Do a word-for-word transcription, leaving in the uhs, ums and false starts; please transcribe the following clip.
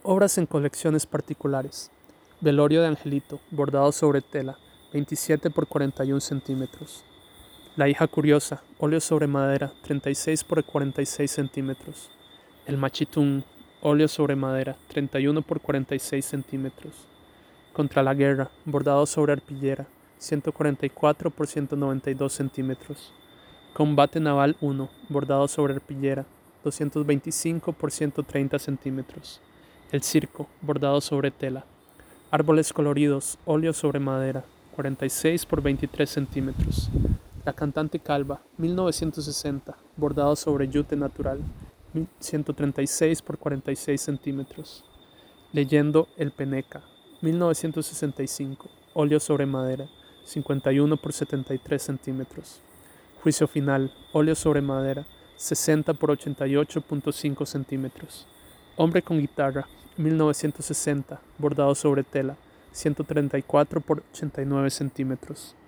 Obras en colecciones particulares. Velorio de Angelito, bordado sobre tela, veintisiete por cuarenta y uno centímetros. La hija curiosa, óleo sobre madera, treinta y seis por cuarenta y seis centímetros. El machitún, óleo sobre madera, treinta y uno por cuarenta y seis centímetros. Contra la guerra, bordado sobre arpillera, ciento cuarenta y cuatro por ciento noventa y dos centímetros. Combate naval uno, bordado sobre arpillera, doscientos veinticinco por ciento treinta centímetros. El circo, bordado sobre tela. Árboles coloridos, óleo sobre madera, cuarenta y seis por veintitrés centímetros. La cantante calva, mil novecientos sesenta, bordado sobre yute natural, ciento treinta y seis por cuarenta y seis centímetros. Leyendo El Peneca, mil novecientos sesenta y cinco, óleo sobre madera, cincuenta y uno por setenta y tres centímetros. Juicio final, óleo sobre madera, sesenta por ochenta y ocho punto cinco centímetros. Hombre con guitarra, mil novecientos sesenta, bordado sobre tela, ciento treinta y cuatro por ochenta y nueve centímetros.